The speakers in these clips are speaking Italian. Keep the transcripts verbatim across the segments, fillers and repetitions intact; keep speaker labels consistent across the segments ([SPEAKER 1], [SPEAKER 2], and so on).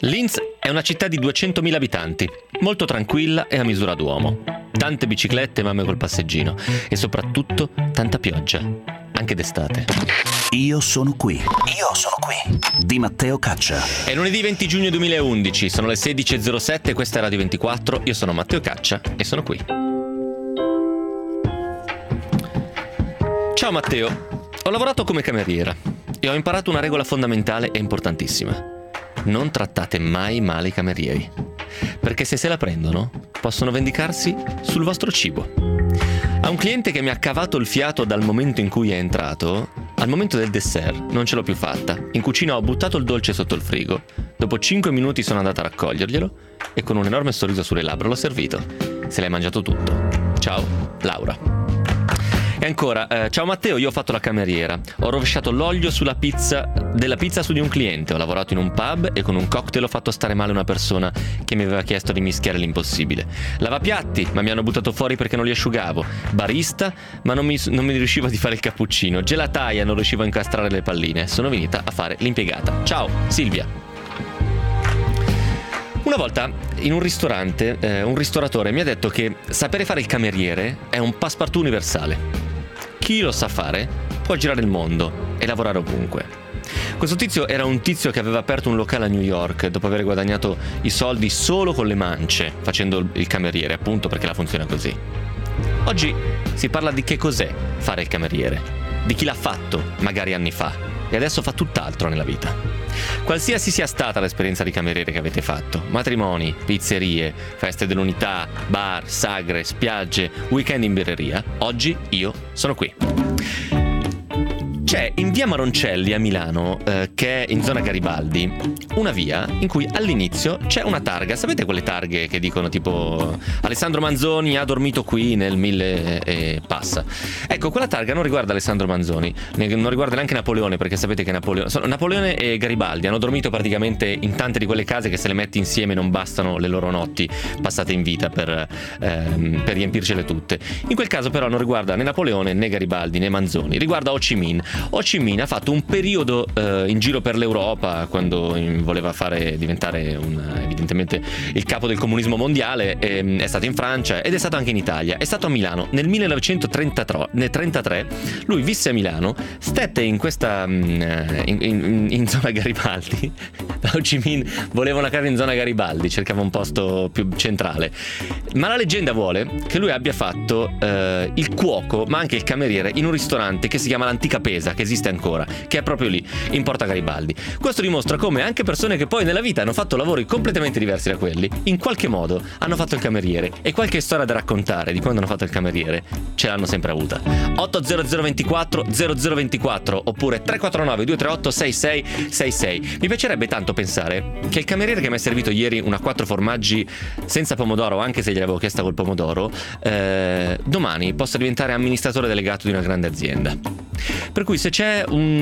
[SPEAKER 1] Linz è una città di duecentomila abitanti, molto tranquilla e a misura d'uomo. Tante biciclette, mamme col passeggino e soprattutto tanta pioggia, anche d'estate.
[SPEAKER 2] Io sono qui. Io sono qui. Di Matteo Caccia.
[SPEAKER 1] È lunedì venti giugno duemilaundici, sono le sedici e zero sette, questa è Radio ventiquattro, io sono Matteo Caccia e sono qui. Ciao Matteo, ho lavorato come cameriera e ho imparato una regola fondamentale e importantissima. Non trattate mai male i camerieri, perché se se la prendono possono vendicarsi sul vostro cibo. A un cliente che mi ha cavato il fiato dal momento in cui è entrato, al momento del dessert non ce l'ho più fatta. In cucina ho buttato il dolce sotto il frigo. Dopo cinque minuti sono andata a raccoglierglielo e con un enorme sorriso sulle labbra l'ho servito. Se l'hai mangiato tutto. Ciao, Laura. E ancora, eh, ciao Matteo, io ho fatto la cameriera. Ho rovesciato l'olio sulla pizza della pizza su di un cliente. Ho lavorato in un pub e con un cocktail ho fatto stare male una persona che mi aveva chiesto di mischiare l'impossibile. Lavapiatti, ma mi hanno buttato fuori perché non li asciugavo. Barista, ma non mi, non mi riusciva di fare il cappuccino. Gelataia, non riuscivo a incastrare le palline. Sono venuta a fare l'impiegata. Ciao, Silvia. Una volta in un ristorante eh, un ristoratore mi ha detto che sapere fare il cameriere è un passepartout universale. Chi lo sa fare può girare il mondo e lavorare ovunque. Questo tizio era un tizio che aveva aperto un locale a New York dopo aver guadagnato i soldi solo con le mance facendo il cameriere, appunto perché la funziona così. Oggi si parla di che cos'è fare il cameriere, di chi l'ha fatto magari anni fa e adesso fa tutt'altro nella vita. Qualsiasi sia stata l'esperienza di cameriere che avete fatto, matrimoni, pizzerie, feste dell'unità, bar, sagre, spiagge, weekend in birreria, oggi io sono qui. C'è in via Maroncelli a Milano, eh, che è in zona Garibaldi, una via in cui all'inizio c'è una targa. Sapete quelle targhe che dicono tipo Alessandro Manzoni ha dormito qui nel mille e passa? Ecco, quella targa non riguarda Alessandro Manzoni, non riguarda neanche Napoleone, perché sapete che Napoleone, Napoleone e Garibaldi hanno dormito praticamente in tante di quelle case che se le metti insieme non bastano le loro notti passate in vita per, ehm, per riempircele tutte. In quel caso però non riguarda né Napoleone né Garibaldi né Manzoni, riguarda Ho Chi Minh. Ho Chi Minh ha fatto un periodo eh, in giro per l'Europa quando voleva fare diventare un, evidentemente il capo del comunismo mondiale. E, è stato in Francia ed è stato anche in Italia. È stato a Milano nel millenovecentotrentatré. Nel trentatré lui visse a Milano, stette in questa in, in, in zona Garibaldi. Ho Chi Minh voleva una casa in zona Garibaldi, cercava un posto più centrale. Ma la leggenda vuole che lui abbia fatto eh, il cuoco, ma anche il cameriere in un ristorante che si chiama l'Antica Pesa, che esiste ancora, che è proprio lì in Porta Garibaldi. Questo dimostra come anche persone che poi nella vita hanno fatto lavori completamente diversi da quelli, in qualche modo hanno fatto il cameriere, e qualche storia da raccontare di quando hanno fatto il cameriere ce l'hanno sempre avuta. otto zero zero ventiquattro zero zero ventiquattro oppure tre quattro nove due tre otto sei sei sei sei. Mi piacerebbe tanto pensare che il cameriere che mi ha servito ieri una quattro formaggi senza pomodoro, anche se gliel'avevo chiesta col pomodoro, eh, domani possa diventare amministratore delegato di una grande azienda. Per cui se c'è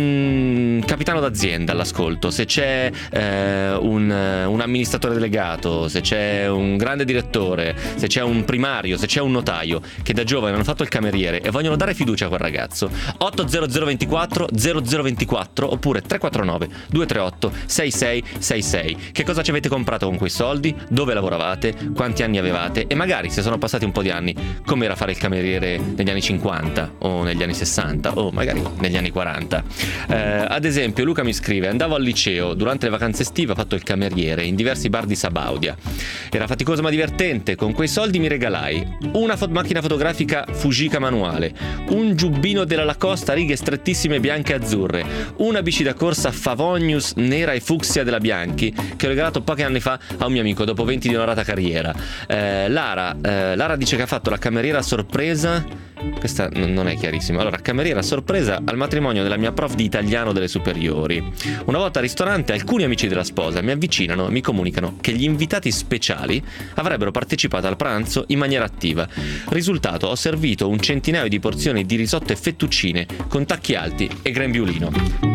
[SPEAKER 1] un capitano d'azienda all'ascolto, se c'è eh, un, un amministratore delegato, se c'è un grande direttore, se c'è un primario, se c'è un notaio che da giovane hanno fatto il cameriere e vogliono dare fiducia a quel ragazzo, otto zero zero ventiquattro zero zero ventiquattro oppure tre quattro nove due tre otto sei sei sei sei. Che cosa ci avete comprato con quei soldi? Dove lavoravate? Quanti anni avevate? E magari, se sono passati un po' di anni, com'era fare il cameriere negli anni cinquanta o negli anni sessanta o magari negli anni quaranta. Eh, ad esempio Luca mi scrive: andavo al liceo, durante le vacanze estive ho fatto il cameriere in diversi bar di Sabaudia, era faticoso ma divertente. Con quei soldi mi regalai una fo- macchina fotografica Fujica manuale, un giubbino della Lacoste a righe strettissime bianche e azzurre, una bici da corsa Favonius nera e fucsia della Bianchi che ho regalato pochi anni fa a un mio amico dopo venti di onorata carriera. eh, Lara, eh, Lara dice che ha fatto la cameriera sorpresa. Questa non è chiarissima. Allora, cameriera sorpresa al matrimonio della mia prof di italiano delle superiori. Una volta al ristorante alcuni amici della sposa mi avvicinano e mi comunicano che gli invitati speciali avrebbero partecipato al pranzo in maniera attiva. Risultato: ho servito un centinaio di porzioni di risotto e fettuccine con tacchi alti e grembiulino.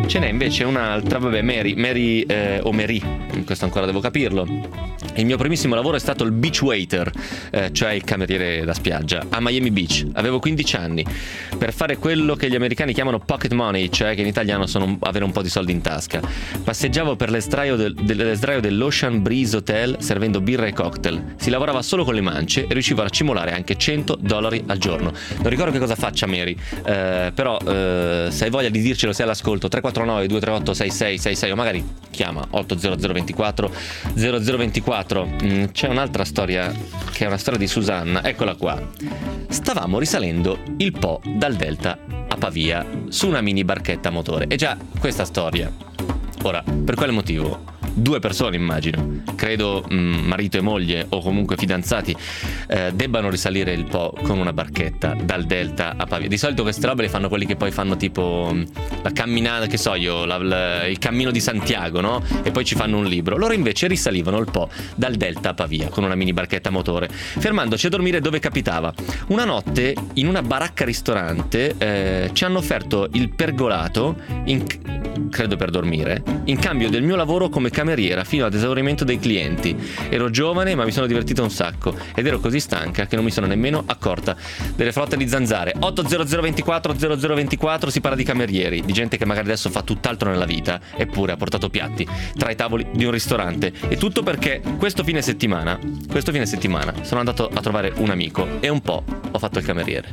[SPEAKER 1] Ce n'è invece un'altra, vabbè, Mary, Mary eh, o Mary, questo ancora devo capirlo. Il mio primissimo lavoro è stato il beach waiter, eh, cioè il cameriere da spiaggia, a Miami Beach. Avevo quindici anni, per fare quello che gli americani chiamano pocket money, cioè che in italiano sono avere un po' di soldi in tasca. Passeggiavo per l'estraio, del, dell'esdraio dell'Ocean Breeze Hotel servendo birra e cocktail. Si lavorava solo con le mance e riuscivo a racimolare anche cento dollari al giorno. Non ricordo che cosa faccia Mary, eh, però eh, se hai voglia di dircelo, sei all'ascolto, tre quattro nove due tre otto sei sei sei sei o magari chiama otto zero zero due quattro zero zero due quattro. Mm, c'è un'altra storia che è una storia di Susanna, eccola qua. Stavamo risalendo il Po dal Delta a Pavia su una mini barchetta a motore. E già questa storia, ora, per quale motivo? Due persone, immagino, credo mh, marito e moglie o comunque fidanzati, eh, debbano risalire il Po con una barchetta dal Delta a Pavia. Di solito queste robe le fanno quelli che poi fanno tipo mh, la camminata, che so io, la, la, il cammino di Santiago, no? E poi ci fanno un libro. Loro invece risalivano il Po dal Delta a Pavia con una mini barchetta a motore, fermandoci a dormire dove capitava. Una notte in una baracca ristorante eh, ci hanno offerto il pergolato in, credo per dormire, in cambio del mio lavoro come cameriera fino ad esaurimento dei clienti. Ero giovane ma mi sono divertito un sacco ed ero così stanca che non mi sono nemmeno accorta delle flotte di zanzare. otto zero zero due quattro zero zero due quattro, si parla di camerieri, di gente che magari adesso fa tutt'altro nella vita eppure ha portato piatti tra i tavoli di un ristorante. E tutto perché questo fine settimana questo fine settimana sono andato a trovare un amico e un po' ho fatto il cameriere.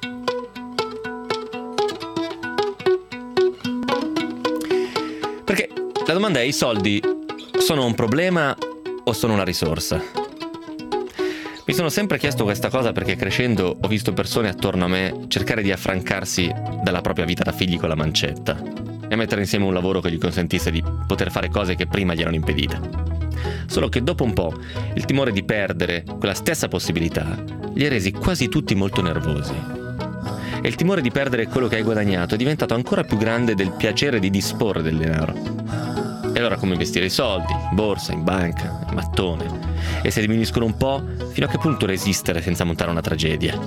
[SPEAKER 1] Perché la domanda è: i soldi sono un problema o sono una risorsa? Mi sono sempre chiesto questa cosa perché crescendo ho visto persone attorno a me cercare di affrancarsi dalla propria vita da figli con la mancetta e a mettere insieme un lavoro che gli consentisse di poter fare cose che prima gli erano impedite. Solo che dopo un po' il timore di perdere quella stessa possibilità li ha resi quasi tutti molto nervosi. E il timore di perdere quello che hai guadagnato è diventato ancora più grande del piacere di disporre del denaro. E allora come investire i soldi? In borsa, in banca, in mattone. E se diminuiscono un po', fino a che punto resistere senza montare una tragedia?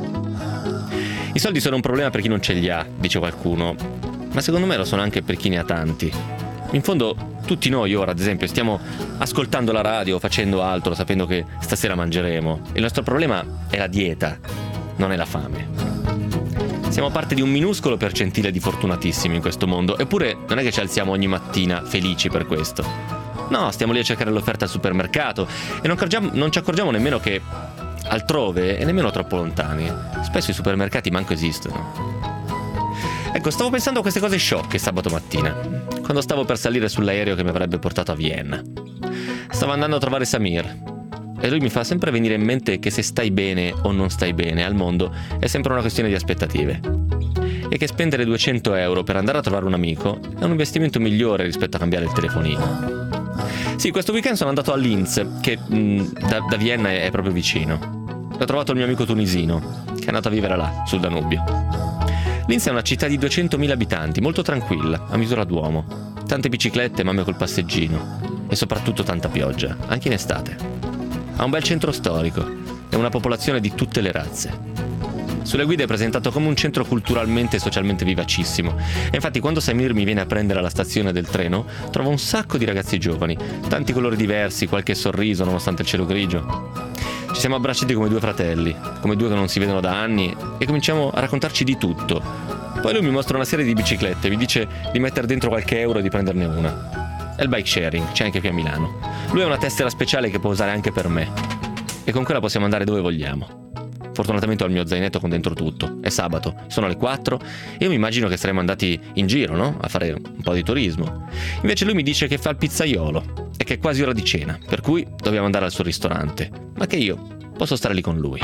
[SPEAKER 1] I soldi sono un problema per chi non ce li ha, dice qualcuno, ma secondo me lo sono anche per chi ne ha tanti. In fondo, tutti noi ora, ad esempio, stiamo ascoltando la radio, facendo altro, sapendo che stasera mangeremo. Il nostro problema è la dieta, non è la fame. Siamo parte di un minuscolo percentile di fortunatissimi in questo mondo, eppure non è che ci alziamo ogni mattina felici per questo. No, stiamo lì a cercare l'offerta al supermercato e non, accorgiamo, non ci accorgiamo nemmeno che altrove e nemmeno troppo lontani spesso i supermercati manco esistono. Ecco, stavo pensando a queste cose sciocche sabato mattina, quando stavo per salire sull'aereo che mi avrebbe portato a Vienna. Stavo andando a trovare Samir e lui mi fa sempre venire in mente che se stai bene o non stai bene al mondo è sempre una questione di aspettative e che spendere duecento euro per andare a trovare un amico è un investimento migliore rispetto a cambiare il telefonino. Sì, questo weekend sono andato a Linz, che mh, da, da Vienna è, è proprio vicino. Ho trovato il mio amico tunisino che è andato a vivere là, sul Danubio. Linz è una città di duecentomila abitanti, molto tranquilla, a misura d'uomo. Tante biciclette, mamme col passeggino e soprattutto tanta pioggia, anche in estate. Ha un bel centro storico e una popolazione di tutte le razze. Sulle guide è presentato come un centro culturalmente e socialmente vivacissimo. E infatti quando Samir mi viene a prendere alla stazione del treno, trovo un sacco di ragazzi giovani, tanti colori diversi, qualche sorriso nonostante il cielo grigio. Ci siamo abbracciati come due fratelli, come due che non si vedono da anni, e cominciamo a raccontarci di tutto. Poi lui mi mostra una serie di biciclette e mi dice di mettere dentro qualche euro e di prenderne una. È il bike sharing, c'è anche qui a Milano. Lui ha una tessera speciale che può usare anche per me e con quella possiamo andare dove vogliamo. Fortunatamente ho il mio zainetto con dentro tutto. È sabato, sono le quattro e io mi immagino che saremmo andati in giro, no? A fare un po' di turismo. Invece lui mi dice che fa il pizzaiolo e che è quasi ora di cena, per cui dobbiamo andare al suo ristorante, ma che io posso stare lì con lui.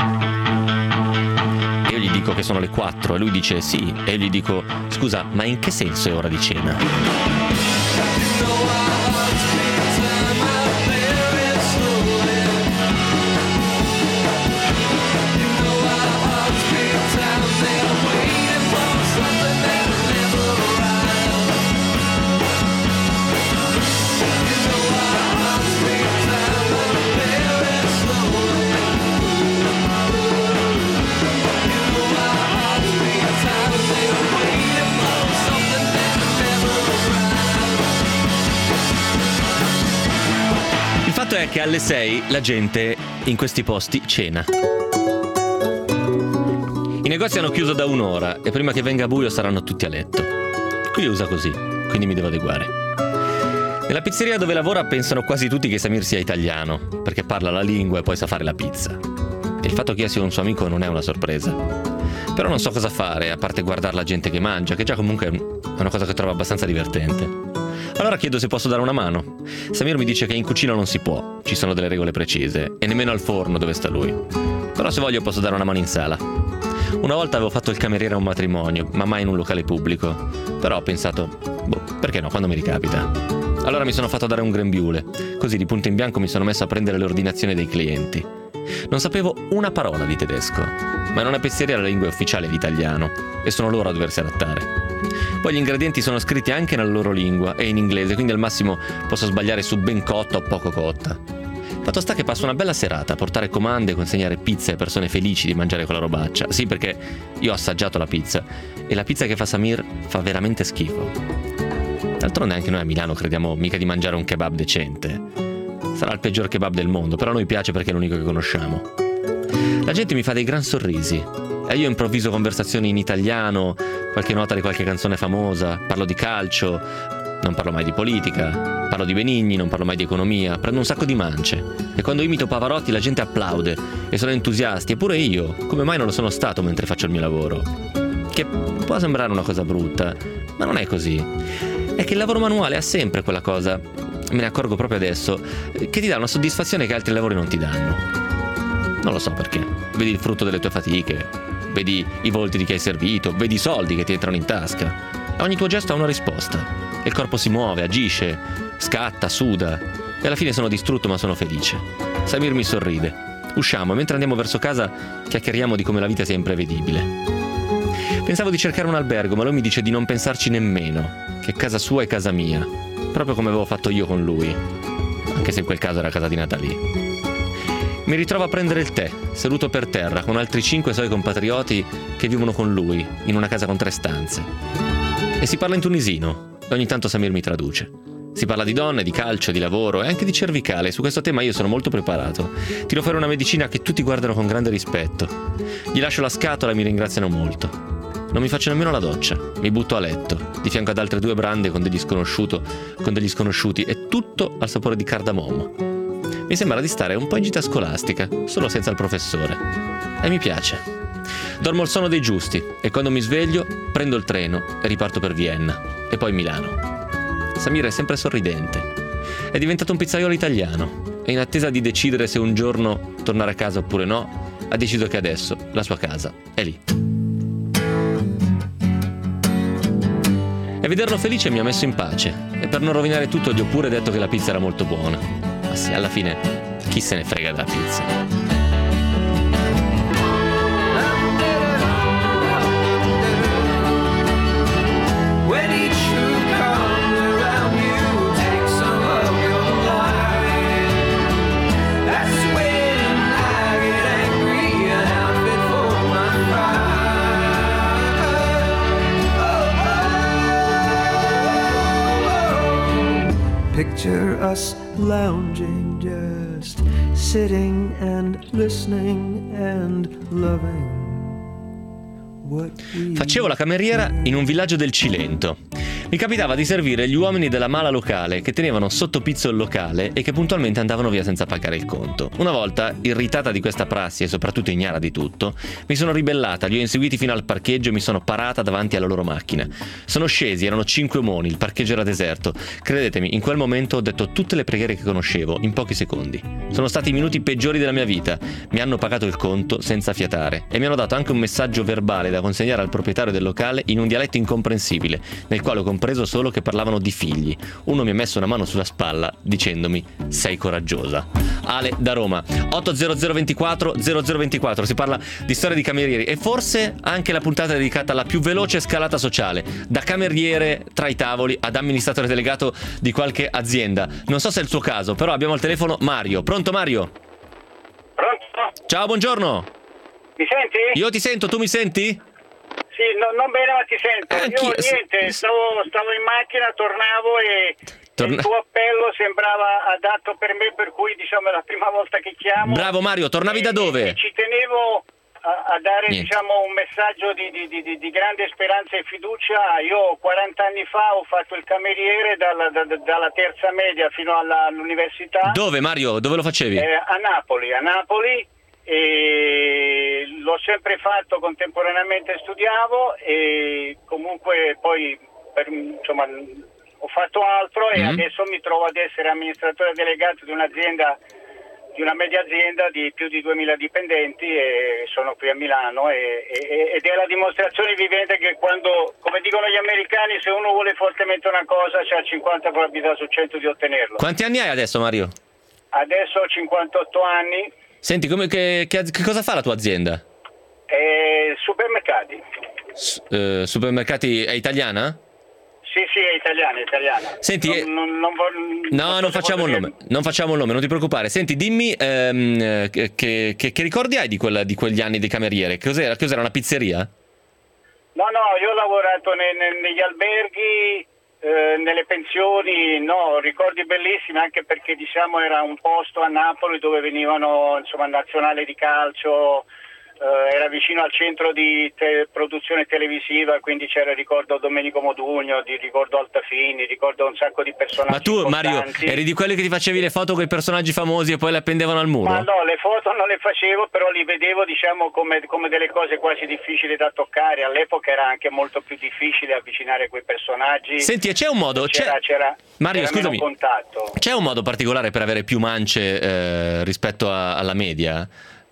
[SPEAKER 1] E io gli dico che sono le quattro e lui dice sì, e io gli dico scusa, ma in che senso è ora di cena?
[SPEAKER 3] Right.
[SPEAKER 1] è che alle sei la gente in questi posti cena. I negozi hanno chiuso da un'ora e prima che venga buio saranno tutti a letto. Qui usa così, quindi mi devo adeguare. Nella pizzeria dove lavora pensano quasi tutti che Samir sia italiano, perché parla la lingua e poi sa fare la pizza. E il fatto che io sia un suo amico non è una sorpresa. Però non so cosa fare, a parte guardare la gente che mangia, che già comunque è una cosa che trovo abbastanza divertente. Allora chiedo se posso dare una mano. Samir mi dice che in cucina non si può, ci sono delle regole precise, e nemmeno al forno dove sta lui. Però se voglio posso dare una mano in sala. Una volta avevo fatto il cameriere a un matrimonio, ma mai in un locale pubblico. Però ho pensato, boh, perché no, quando mi ricapita. Allora mi sono fatto dare un grembiule, così di punto in bianco mi sono messo a prendere le ordinazioni dei clienti. Non sapevo una parola di tedesco, ma in una pizzeria la lingua è ufficiale l'italiano, e sono loro a doversi adattare. Poi gli ingredienti sono scritti anche nella loro lingua e in inglese, quindi al massimo posso sbagliare su ben cotta o poco cotta. Fatto sta che passo una bella serata a portare comande e consegnare pizze a persone felici di mangiare quella robaccia. Sì, perché io ho assaggiato la pizza e la pizza che fa Samir fa veramente schifo. D'altronde anche noi a Milano crediamo mica di mangiare un kebab decente. Sarà il peggior kebab del mondo, però a noi piace perché è l'unico che conosciamo. La gente mi fa dei gran sorrisi e io improvviso conversazioni in italiano, qualche nota di qualche canzone famosa, parlo di calcio, non parlo mai di politica, parlo di Benigni, non parlo mai di economia, prendo un sacco di mance e quando imito Pavarotti la gente applaude e sono entusiasti, eppure io, come mai non lo sono stato mentre faccio il mio lavoro? Che può sembrare una cosa brutta, ma non è così. È che il lavoro manuale ha sempre quella cosa, me ne accorgo proprio adesso, che ti dà una soddisfazione che altri lavori non ti danno. Non lo so perché. Vedi il frutto delle tue fatiche, vedi i volti di chi hai servito, vedi i soldi che ti entrano in tasca. E ogni tuo gesto ha una risposta. Il corpo si muove, agisce, scatta, suda. E alla fine sono distrutto ma sono felice. Samir mi sorride. Usciamo e mentre andiamo verso casa chiacchieriamo di come la vita sia imprevedibile. Pensavo di cercare un albergo, ma lui mi dice di non pensarci nemmeno, che casa sua è casa mia, proprio come avevo fatto io con lui, anche se in quel caso era casa di Natalie. Mi ritrovo a prendere il tè, seduto per terra, con altri cinque suoi compatrioti che vivono con lui, in una casa con tre stanze. E si parla in tunisino, e ogni tanto Samir mi traduce. Si parla di donne, di calcio, di lavoro e anche di cervicale. Su questo tema io sono molto preparato. Tiro fuori una medicina che tutti guardano con grande rispetto. Gli lascio la scatola e mi ringraziano molto. Non mi faccio nemmeno la doccia, mi butto a letto, di fianco ad altre due brande con degli sconosciuto, con degli sconosciuti, e tutto al sapore di cardamomo. Mi sembra di stare un po' in gita scolastica, solo senza il professore. E mi piace. Dormo il sonno dei giusti e quando mi sveglio prendo il treno e riparto per Vienna e poi Milano. Samir è sempre sorridente. È diventato un pizzaiolo italiano e in attesa di decidere se un giorno tornare a casa oppure no, ha deciso che adesso la sua casa è lì. E vederlo felice mi ha messo in pace e per non rovinare tutto gli ho pure detto che la pizza era molto buona. Ma sì, alla fine chi se ne frega della pizza?
[SPEAKER 3] Picture us lounging, just sitting and listening and loving what we...
[SPEAKER 1] Facevo la cameriera in un villaggio del Cilento. Mi capitava di servire gli uomini della mala locale che tenevano sotto pizzo il locale e che puntualmente andavano via senza pagare il conto. Una volta, irritata di questa prassi e soprattutto ignara di tutto, mi sono ribellata, li ho inseguiti fino al parcheggio e mi sono parata davanti alla loro macchina. Sono scesi, erano cinque omoni, il parcheggio era deserto. Credetemi, in quel momento ho detto tutte le preghiere che conoscevo, in pochi secondi. Sono stati i minuti peggiori della mia vita. Mi hanno pagato il conto senza fiatare e mi hanno dato anche un messaggio verbale da consegnare al proprietario del locale in un dialetto incomprensibile, nel quale ho compreso solo che parlavano di figli. Uno mi ha messo una mano sulla spalla dicendomi: sei coraggiosa. Ale da Roma. otto zero zero ventiquattro zero zero ventiquattro. Si parla di storia di camerieri e forse anche la puntata dedicata alla più veloce scalata sociale, da cameriere tra i tavoli ad amministratore delegato di qualche azienda. Non so se è il suo caso, però abbiamo al telefono Mario. Pronto Mario?
[SPEAKER 4] Pronto?
[SPEAKER 1] Ciao, buongiorno.
[SPEAKER 4] Mi senti?
[SPEAKER 1] Io ti sento, tu mi senti?
[SPEAKER 4] Sì, no, non bene ma ti sento.
[SPEAKER 1] Anch'io,
[SPEAKER 4] Io niente,
[SPEAKER 1] s-
[SPEAKER 4] stavo, stavo in macchina, tornavo e
[SPEAKER 1] Torna...
[SPEAKER 4] il tuo appello sembrava adatto per me, per cui diciamo è la prima volta che chiamo.
[SPEAKER 1] Bravo Mario, tornavi da dove?
[SPEAKER 4] E, e ci tenevo a, a dare
[SPEAKER 1] Niente.
[SPEAKER 4] diciamo un messaggio di, di, di, di grande speranza e fiducia. Io quaranta anni fa ho fatto il cameriere dalla, da, dalla terza media fino alla, all'università.
[SPEAKER 1] Dove Mario? Dove lo facevi?
[SPEAKER 4] Eh, a Napoli, a Napoli. E l'ho sempre fatto, contemporaneamente studiavo e comunque poi per, insomma ho fatto altro e mm. adesso mi trovo ad essere amministratore delegato di un'azienda, di una media azienda di più di duemila dipendenti e sono qui a Milano e, e, ed è la dimostrazione vivente che quando, come dicono gli americani, se uno vuole fortemente una cosa c'ha cinquanta probabilità su cento di ottenerlo.
[SPEAKER 1] Quanti anni hai adesso Mario?
[SPEAKER 4] Adesso ho cinquantotto anni.
[SPEAKER 1] Senti, come, che, che, che cosa fa la tua azienda?
[SPEAKER 4] Eh, supermercati.
[SPEAKER 1] S- eh, supermercati è italiana?
[SPEAKER 4] Sì, sì, è italiana, è italiana.
[SPEAKER 1] Senti,
[SPEAKER 4] non,
[SPEAKER 1] eh,
[SPEAKER 4] non, non vo-
[SPEAKER 1] no,
[SPEAKER 4] non
[SPEAKER 1] non
[SPEAKER 4] so
[SPEAKER 1] facciamo il
[SPEAKER 4] dire.
[SPEAKER 1] nome, non facciamo il nome, non ti preoccupare. Senti, dimmi ehm, che, che, che ricordi hai di, quella, di quegli anni di cameriere? Cos'era? Cos'era una pizzeria?
[SPEAKER 4] No, no, io ho lavorato ne, ne, negli alberghi, eh, nelle pensioni, no, ricordi bellissimi anche perché diciamo era un posto a Napoli dove venivano, insomma, nazionale di calcio. Uh, era vicino al centro di te- produzione televisiva, quindi c'era, ricordo Domenico Modugno, di, ricordo Altafini, ricordo un sacco di personaggi.
[SPEAKER 1] Ma tu Mario
[SPEAKER 4] importanti.
[SPEAKER 1] eri di quelli che ti facevi le foto con i personaggi famosi e poi le appendevano al muro?
[SPEAKER 4] Ma no, le foto non le facevo, però li vedevo diciamo come, come delle cose quasi difficili da toccare. All'epoca era anche molto più difficile avvicinare quei personaggi.
[SPEAKER 1] Senti, e c'è un modo,
[SPEAKER 4] c'era,
[SPEAKER 1] c'è...
[SPEAKER 4] c'era,
[SPEAKER 1] Mario
[SPEAKER 4] c'era
[SPEAKER 1] scusami,
[SPEAKER 4] meno contatto.
[SPEAKER 1] C'è un modo particolare per avere più mance eh, rispetto a, alla media?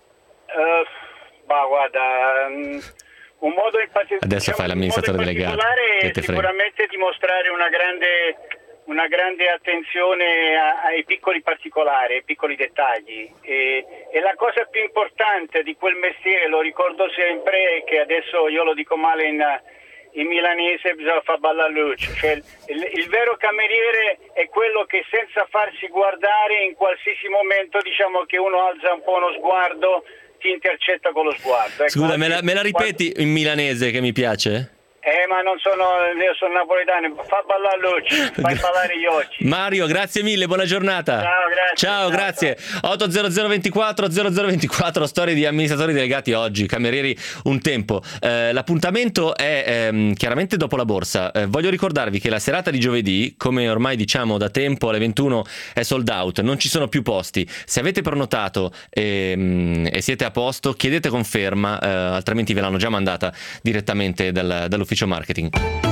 [SPEAKER 4] Uh, Ma guarda, um, un modo in particolare.
[SPEAKER 1] Adesso
[SPEAKER 4] diciamo,
[SPEAKER 1] fai l'amministratore delegato.
[SPEAKER 4] È sicuramente dimostrare una grande, una grande attenzione a, ai piccoli particolari, ai piccoli dettagli. E, e la cosa più importante di quel mestiere, lo ricordo sempre, è che adesso io lo dico male in, in milanese, bisogna far ballare luce. Cioè, il, il vero cameriere è quello che senza farsi guardare in qualsiasi momento, diciamo che uno alza un po' uno sguardo, ti intercetta con lo sguardo.
[SPEAKER 1] Scusa, me la, me la ripeti in milanese che mi piace?
[SPEAKER 4] Eh, ma non sono, io sono napoletano, fa ballare l'occhio, fai ballare gli occhi.
[SPEAKER 1] Mario, grazie mille, buona giornata.
[SPEAKER 4] Ciao, grazie.
[SPEAKER 1] Ciao,
[SPEAKER 4] ciao
[SPEAKER 1] grazie.
[SPEAKER 4] Ciao.
[SPEAKER 1] otto zero zero ventiquattro zero zero ventiquattro, storie di amministratori delegati oggi, camerieri un tempo. Eh, l'appuntamento è ehm, chiaramente dopo la borsa. Eh, voglio ricordarvi che la serata di giovedì, come ormai diciamo da tempo, alle ventuno è sold out, non ci sono più posti. Se avete prenotato ehm, e siete a posto, chiedete conferma, eh, altrimenti ve l'hanno già mandata direttamente dal, dall'ufficio marketing.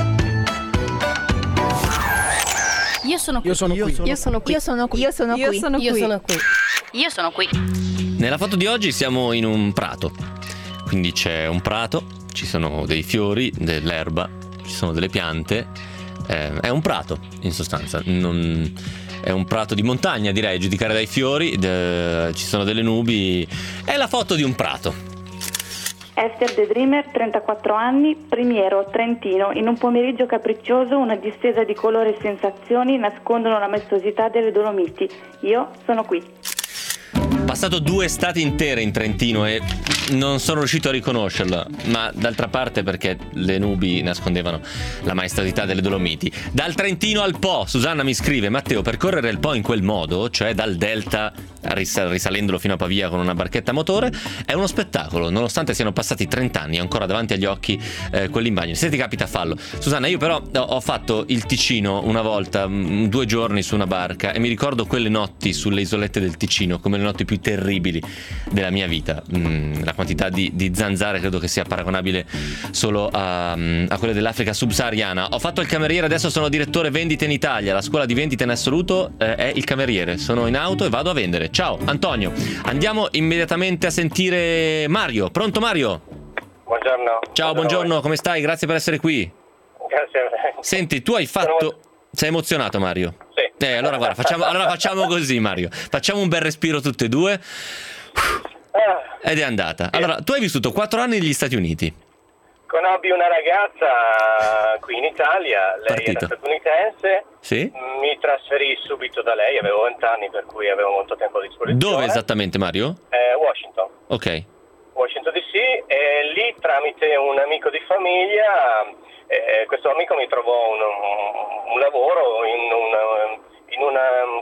[SPEAKER 5] Io sono qui.
[SPEAKER 6] Io sono qui.
[SPEAKER 5] Io sono qui.
[SPEAKER 6] Io sono qui.
[SPEAKER 5] Io sono qui.
[SPEAKER 6] Io sono
[SPEAKER 5] Io
[SPEAKER 6] qui.
[SPEAKER 5] sono qui. Io sono qui.
[SPEAKER 1] Nella foto di oggi siamo in un prato, quindi c'è un prato, ci sono dei fiori, dell'erba, ci sono delle piante, eh, è un prato in sostanza, non, è un prato di montagna direi, a giudicare dai fiori, de, ci sono delle nubi, è la foto di un prato.
[SPEAKER 7] Esther The Dreamer, trentaquattro anni, Primiero, Trentino. In un pomeriggio capriccioso una distesa di colori e sensazioni nascondono la maestosità delle Dolomiti. Io sono qui.
[SPEAKER 1] Ho passato due estati intere in Trentino e non sono riuscito a riconoscerla, ma d'altra parte perché le nubi nascondevano la maestosità delle Dolomiti. Dal Trentino al Po, Susanna mi scrive: Matteo, percorrere il Po in quel modo, cioè dal delta ris- risalendolo fino a Pavia con una barchetta a motore, è uno spettacolo, nonostante siano passati trent'anni, ancora davanti agli occhi eh, quell'immagine. Se ti capita, fallo. Susanna, io però ho fatto il Ticino una volta, mh, due giorni su una barca, e mi ricordo quelle notti sulle isolette del Ticino come le notti più terribili della mia vita. Mm, la quantità di, di zanzare credo che sia paragonabile solo a, a quelle dell'Africa subsahariana. Ho fatto il cameriere, adesso sono direttore vendite in Italia, la scuola di vendita in assoluto eh, è il cameriere. Sono in auto e vado a vendere. Ciao Antonio, andiamo immediatamente a sentire Mario. Pronto Mario?
[SPEAKER 4] Buongiorno.
[SPEAKER 1] Ciao, buongiorno, come stai? Grazie per essere qui.
[SPEAKER 4] Grazie a te.
[SPEAKER 1] Senti, tu hai fatto... Sei emozionato Mario?
[SPEAKER 4] Sì.
[SPEAKER 1] Eh, allora guarda, facciamo, allora facciamo così Mario. Facciamo un bel respiro tutte e due. Ed è andata. Allora, tu hai vissuto quattro anni negli Stati Uniti.
[SPEAKER 8] Conobbi una ragazza qui in Italia, lei
[SPEAKER 1] Partito.
[SPEAKER 8] era statunitense,
[SPEAKER 1] Sì?
[SPEAKER 8] mi trasferì subito da lei, avevo venti anni per cui avevo molto tempo a disposizione.
[SPEAKER 1] Dove esattamente Mario?
[SPEAKER 8] Eh, Washington.
[SPEAKER 1] Ok.
[SPEAKER 8] Washington D C, e lì tramite un amico di famiglia, eh, questo amico mi trovò un, un, un lavoro in un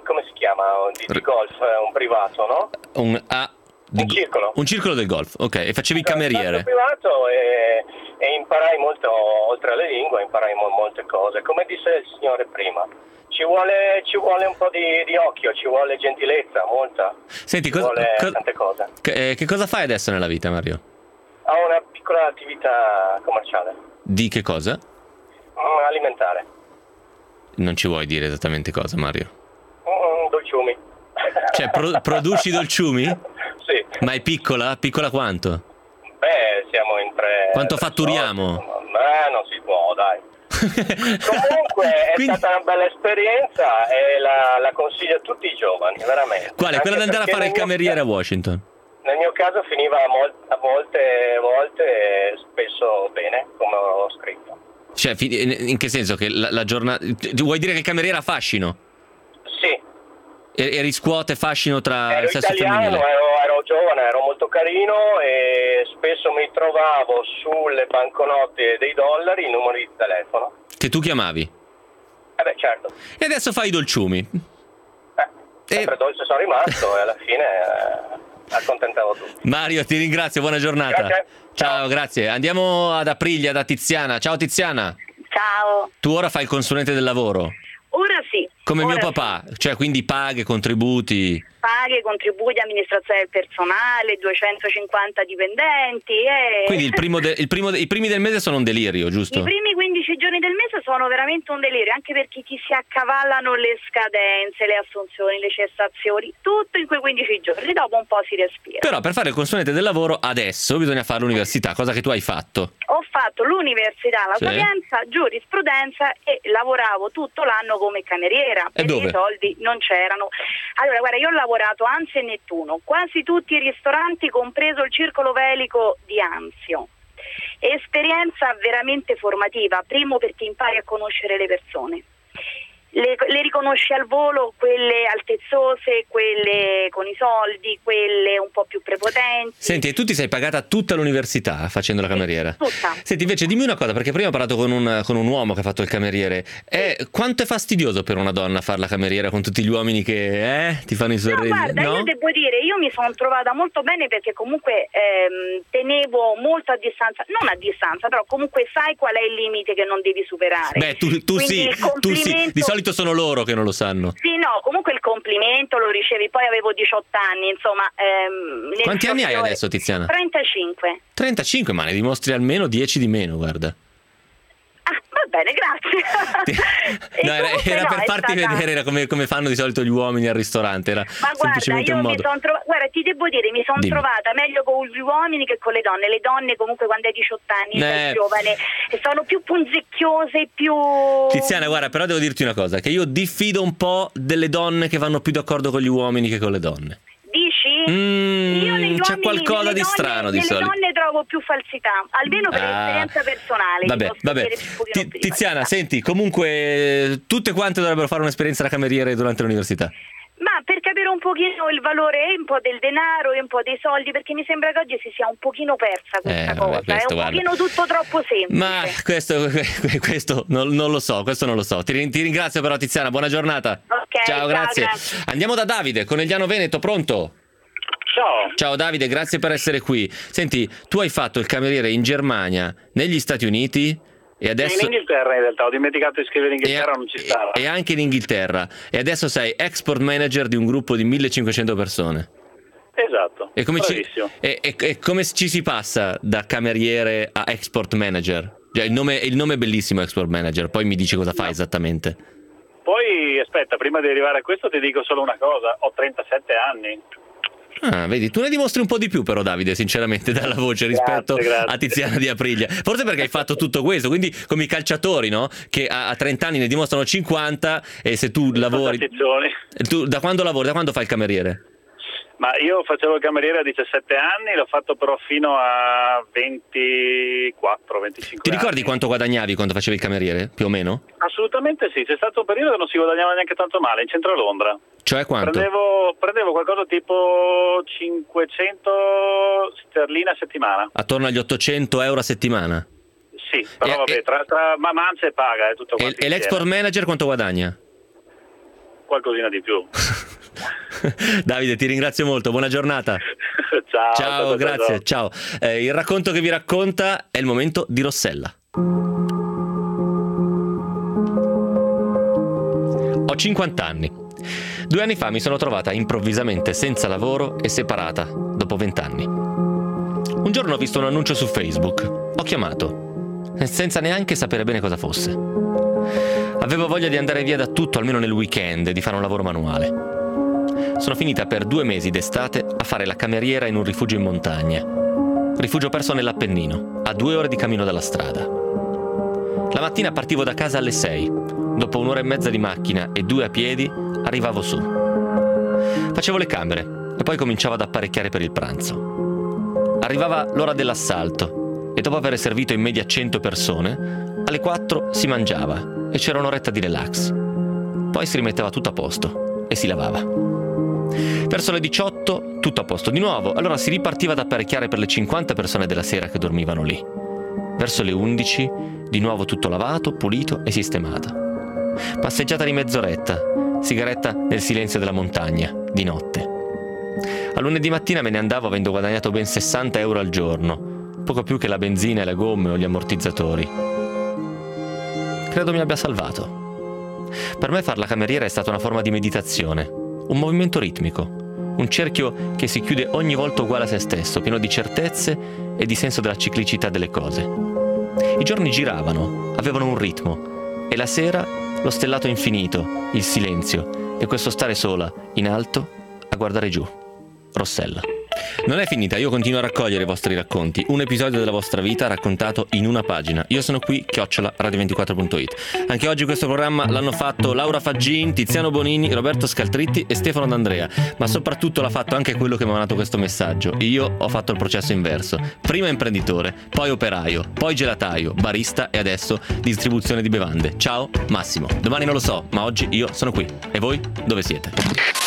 [SPEAKER 8] come si chiama? Di, di golf, un privato, no?
[SPEAKER 1] Un, ah,
[SPEAKER 8] un circolo.
[SPEAKER 1] Un circolo del golf, ok. E facevi il cameriere?
[SPEAKER 8] Un privato e, e imparai molto, oltre alle lingue, imparai mo- molte cose. Come disse il signore prima, ci vuole, ci vuole un po' di, di occhio, ci vuole gentilezza, molta.
[SPEAKER 1] Senti,
[SPEAKER 8] ci
[SPEAKER 1] cosa,
[SPEAKER 8] vuole
[SPEAKER 1] co-
[SPEAKER 8] tante cose.
[SPEAKER 1] Che, che cosa fai adesso nella vita, Mario?
[SPEAKER 8] Ho una piccola attività commerciale.
[SPEAKER 1] Di che cosa?
[SPEAKER 8] Mm, alimentare.
[SPEAKER 1] Non ci vuoi dire esattamente cosa, Mario?
[SPEAKER 8] Mm, dolciumi.
[SPEAKER 1] Cioè, pro- produci dolciumi?
[SPEAKER 8] Sì.
[SPEAKER 1] Ma è piccola? Piccola quanto?
[SPEAKER 8] Beh, siamo in tre...
[SPEAKER 1] Quanto
[SPEAKER 8] tre
[SPEAKER 1] fatturiamo?
[SPEAKER 8] soldi. Beh, non si può, dai. Comunque è
[SPEAKER 1] Quindi...
[SPEAKER 8] stata una bella esperienza e la, la consiglio a tutti i giovani, veramente.
[SPEAKER 1] Quale?
[SPEAKER 8] Anche
[SPEAKER 1] Quella di andare a fare il cameriere
[SPEAKER 8] caso,
[SPEAKER 1] a Washington?
[SPEAKER 8] Nel mio caso finiva a, mol- a molte volte, spesso bene, come ho scritto.
[SPEAKER 1] Cioè, in che senso? Che la, la giornata... Vuoi dire che il cameriere ha fascino?
[SPEAKER 8] Sì.
[SPEAKER 1] E, e riscuote fascino tra
[SPEAKER 8] Ero
[SPEAKER 1] il sesso
[SPEAKER 8] italiano,
[SPEAKER 1] femminile?
[SPEAKER 8] ero, ero giovane, ero molto carino e spesso mi trovavo sulle banconote dei dollari i numeri di telefono.
[SPEAKER 1] Che tu chiamavi?
[SPEAKER 8] Eh beh, certo.
[SPEAKER 1] E adesso fai i dolciumi.
[SPEAKER 8] Eh, sempre
[SPEAKER 1] E-
[SPEAKER 8] dolce sono rimasto e alla fine eh, accontentavo tutti.
[SPEAKER 1] Mario, ti ringrazio, buona giornata.
[SPEAKER 8] Grazie.
[SPEAKER 1] Ciao,
[SPEAKER 8] Ciao.
[SPEAKER 1] grazie. Andiamo ad Aprilia, da Tiziana. Ciao Tiziana.
[SPEAKER 6] Ciao.
[SPEAKER 1] Tu ora fai il consulente del lavoro?
[SPEAKER 6] Ora sì.
[SPEAKER 1] Come
[SPEAKER 6] ora
[SPEAKER 1] mio papà, cioè quindi paghe, contributi.
[SPEAKER 6] Sì. Paghe, contributi, amministrazione del personale, duecentocinquanta dipendenti e...
[SPEAKER 1] Quindi il primo de- il primo de- i primi del mese sono un delirio, giusto?
[SPEAKER 6] I primi quindici giorni del mese sono veramente un delirio, anche perché ti si accavallano le scadenze, le assunzioni, le cessazioni, tutto in quei quindici giorni, dopo un po' si respira.
[SPEAKER 1] Però per fare il consulente del lavoro adesso bisogna fare l'università, cosa che tu hai fatto.
[SPEAKER 6] Ho fatto l'università, la
[SPEAKER 1] Sì.
[SPEAKER 6] Sapienza, giurisprudenza e lavoravo tutto l'anno come cameriera,
[SPEAKER 1] E
[SPEAKER 6] perché
[SPEAKER 1] dove?
[SPEAKER 6] i soldi non c'erano. Allora, guarda, io ho lavorato a Anzio e Nettuno, quasi tutti i ristoranti, compreso il Circolo Velico di Anzio. Esperienza veramente formativa, primo perché impari a conoscere le persone. Le, le riconosci al volo, quelle altezzose, quelle con i soldi, quelle un po' più prepotenti.
[SPEAKER 1] Senti, e tu ti sei pagata tutta l'università facendo la cameriera?
[SPEAKER 6] Tutta.
[SPEAKER 1] Senti, invece dimmi una cosa, perché prima ho parlato con un, con un uomo che ha fatto il cameriere. È, quanto è fastidioso per una donna fare la cameriera con tutti gli uomini che eh, ti fanno i
[SPEAKER 6] No,
[SPEAKER 1] sorrisi?
[SPEAKER 6] guarda,
[SPEAKER 1] no?
[SPEAKER 6] io devo dire, io mi sono trovata molto bene perché comunque ehm, tenevo molto a distanza, non a distanza, però comunque sai qual è il limite che non devi superare.
[SPEAKER 1] Beh, tu, tu
[SPEAKER 6] Quindi
[SPEAKER 1] sì,
[SPEAKER 6] il
[SPEAKER 1] tu sì,
[SPEAKER 6] complimento-
[SPEAKER 1] di solito sono loro che non lo sanno.
[SPEAKER 6] Sì, no, comunque il complimento lo ricevi, poi avevo diciotto anni, insomma. Ehm, nel
[SPEAKER 1] Quanti anni hai
[SPEAKER 6] folklore-
[SPEAKER 1] adesso, Tiziana?
[SPEAKER 6] trentacinque.
[SPEAKER 1] trentacinque, ma ne dimostri almeno dieci di meno, guarda.
[SPEAKER 6] Ah, va bene, grazie. E
[SPEAKER 1] No, era,
[SPEAKER 6] comunque
[SPEAKER 1] era
[SPEAKER 6] no,
[SPEAKER 1] per
[SPEAKER 6] è
[SPEAKER 1] farti
[SPEAKER 6] stata-
[SPEAKER 1] vedere come, come fanno di solito gli uomini al ristorante. Era
[SPEAKER 6] Ma guarda,
[SPEAKER 1] semplicemente
[SPEAKER 6] io
[SPEAKER 1] un
[SPEAKER 6] mi
[SPEAKER 1] modo.
[SPEAKER 6] sono trovata, guarda, ti devo dire, mi sono
[SPEAKER 1] Dimmi.
[SPEAKER 6] trovata meglio con gli uomini che con le donne. Le donne comunque quando hai diciotto anni,
[SPEAKER 1] Eh.
[SPEAKER 6] sei giovane, sono più punzecchiose, più...
[SPEAKER 1] Tiziana, guarda, però devo dirti una cosa, che io diffido un po' delle donne che vanno più d'accordo con gli uomini che con le donne.
[SPEAKER 6] Dici?
[SPEAKER 1] Mm,
[SPEAKER 6] Io negli
[SPEAKER 1] c'è
[SPEAKER 6] uomini,
[SPEAKER 1] qualcosa
[SPEAKER 6] nelle
[SPEAKER 1] di
[SPEAKER 6] donne-
[SPEAKER 1] strano di
[SPEAKER 6] nelle
[SPEAKER 1] solito.
[SPEAKER 6] donne trovo più falsità, almeno per
[SPEAKER 1] Ah,
[SPEAKER 6] esperienza personale.
[SPEAKER 1] Vabbè,
[SPEAKER 6] ti posso
[SPEAKER 1] vabbè.
[SPEAKER 6] dire un pochino
[SPEAKER 1] Ti-
[SPEAKER 6] più di
[SPEAKER 1] Tiziana,
[SPEAKER 6] falsità.
[SPEAKER 1] senti, comunque tutte quante dovrebbero fare un'esperienza da cameriere durante l'università.
[SPEAKER 6] Ma per capire un pochino il valore e un po' del denaro e un po' dei soldi, perché mi sembra che oggi si sia un pochino persa questa
[SPEAKER 1] Eh, vabbè,
[SPEAKER 6] cosa,
[SPEAKER 1] questo,
[SPEAKER 6] è un
[SPEAKER 1] guarda.
[SPEAKER 6] pochino tutto troppo semplice.
[SPEAKER 1] Ma questo, questo non, non lo so, questo non lo so. Ti, rin- ti ringrazio però, Tiziana, buona giornata.
[SPEAKER 6] Ok,
[SPEAKER 1] ciao,
[SPEAKER 6] ciao,
[SPEAKER 1] grazie.
[SPEAKER 6] grazie.
[SPEAKER 1] Andiamo da Davide, Conegliano Veneto, pronto?
[SPEAKER 8] Ciao.
[SPEAKER 1] Ciao Davide, grazie per essere qui. Senti, tu hai fatto il cameriere in Germania, negli Stati Uniti e adesso...
[SPEAKER 9] In Inghilterra in realtà, ho dimenticato di scrivere in Inghilterra,
[SPEAKER 1] e,
[SPEAKER 9] non ci stava.
[SPEAKER 1] e anche in Inghilterra. E adesso sei export manager di un gruppo di millecinquecento persone.
[SPEAKER 9] Esatto,
[SPEAKER 1] E come, ci,
[SPEAKER 9] bravissimo.
[SPEAKER 1] e, e- e come ci si passa da cameriere a export manager? Cioè, il, nome, il nome è bellissimo, export manager, poi mi dici cosa fa esattamente.
[SPEAKER 9] Poi aspetta, prima di arrivare a questo ti dico solo una cosa, ho trentasette anni.
[SPEAKER 1] Ah, vedi, tu ne dimostri un po' di più però, Davide, sinceramente, dalla voce rispetto
[SPEAKER 9] Grazie, grazie.
[SPEAKER 1] a Tiziana di Aprilia. Forse perché hai fatto tutto questo, quindi come i calciatori, no? Che a, a trenta anni ne dimostrano cinquanta e se tu lavori...
[SPEAKER 9] Prestazioni.
[SPEAKER 1] Tu, da quando lavori? Da quando fai il cameriere?
[SPEAKER 9] Ma io facevo il cameriere a diciassette anni, l'ho fatto però fino a ventiquattro venticinque
[SPEAKER 1] Ti ricordi
[SPEAKER 9] anni.
[SPEAKER 1] quanto guadagnavi quando facevi il cameriere, più o meno?
[SPEAKER 9] Assolutamente sì, c'è stato un periodo che non si guadagnava neanche tanto male, in centro a Londra.
[SPEAKER 1] Cioè quanto?
[SPEAKER 9] Prendevo, prendevo qualcosa tipo cinquecento sterline a settimana.
[SPEAKER 1] Attorno agli ottocento euro a settimana.
[SPEAKER 9] Sì, però
[SPEAKER 1] E-
[SPEAKER 9] vabbè,
[SPEAKER 1] e-
[SPEAKER 9] tra, tra ma mancia e paga è tutto
[SPEAKER 1] E,
[SPEAKER 9] quanto
[SPEAKER 1] e l'export
[SPEAKER 9] insieme.
[SPEAKER 1] manager quanto guadagna?
[SPEAKER 9] qualcosina di più.
[SPEAKER 1] Davide, ti ringrazio molto, buona giornata.
[SPEAKER 9] Ciao,
[SPEAKER 1] ciao,
[SPEAKER 9] ciao,
[SPEAKER 1] grazie, ciao. ciao. Eh, il racconto che vi racconta è il momento di Rossella. Ho cinquanta anni. Due anni fa mi sono trovata improvvisamente senza lavoro e separata dopo venti anni. Un giorno ho visto un annuncio su Facebook. Ho chiamato, senza neanche sapere bene cosa fosse. Avevo voglia di andare via da tutto, almeno nel weekend, e di fare un lavoro manuale. Sono finita per due mesi d'estate a fare la cameriera in un rifugio in montagna. Rifugio perso nell'Appennino, a due ore di cammino dalla strada. La mattina partivo da casa alle sei. Dopo un'ora e mezza di macchina e due a piedi, arrivavo su. Facevo le camere e poi cominciavo ad apparecchiare per il pranzo. Arrivava l'ora dell'assalto e dopo aver servito in media cento persone, alle quattro si mangiava e c'era un'oretta di relax. Poi si rimetteva tutto a posto e si lavava. Verso le diciotto tutto a posto di nuovo, allora si ripartiva ad apparecchiare per le cinquanta persone della sera che dormivano lì. Verso le undici di nuovo tutto lavato, pulito e sistemato. Passeggiata di mezz'oretta, sigaretta nel silenzio della montagna, di notte. A lunedì mattina me ne andavo avendo guadagnato ben sessanta euro al giorno, poco più che la benzina e le gomme o gli ammortizzatori. Credo mi abbia salvato. Per me far la cameriera è stata una forma di meditazione, un movimento ritmico, un cerchio che si chiude ogni volta uguale a se stesso, pieno di certezze e di senso della ciclicità delle cose. I giorni giravano, avevano un ritmo, e la sera lo stellato infinito, il silenzio e questo stare sola, in alto, a guardare giù. Rossella. Non è finita, io continuo a raccogliere i vostri racconti, un episodio della vostra vita raccontato in una pagina. Io sono qui, chiocciola radio ventiquattro punto it. Anche oggi questo programma l'hanno fatto Laura Faggin, Tiziano Bonini, Roberto Scaltritti e Stefano D'Andrea, ma soprattutto l'ha fatto anche quello che mi ha mandato questo messaggio. Io ho fatto il processo inverso: prima imprenditore, poi operaio, poi gelataio, barista e adesso distribuzione di bevande. Ciao Massimo, domani non lo so, ma oggi io sono qui. E voi dove siete?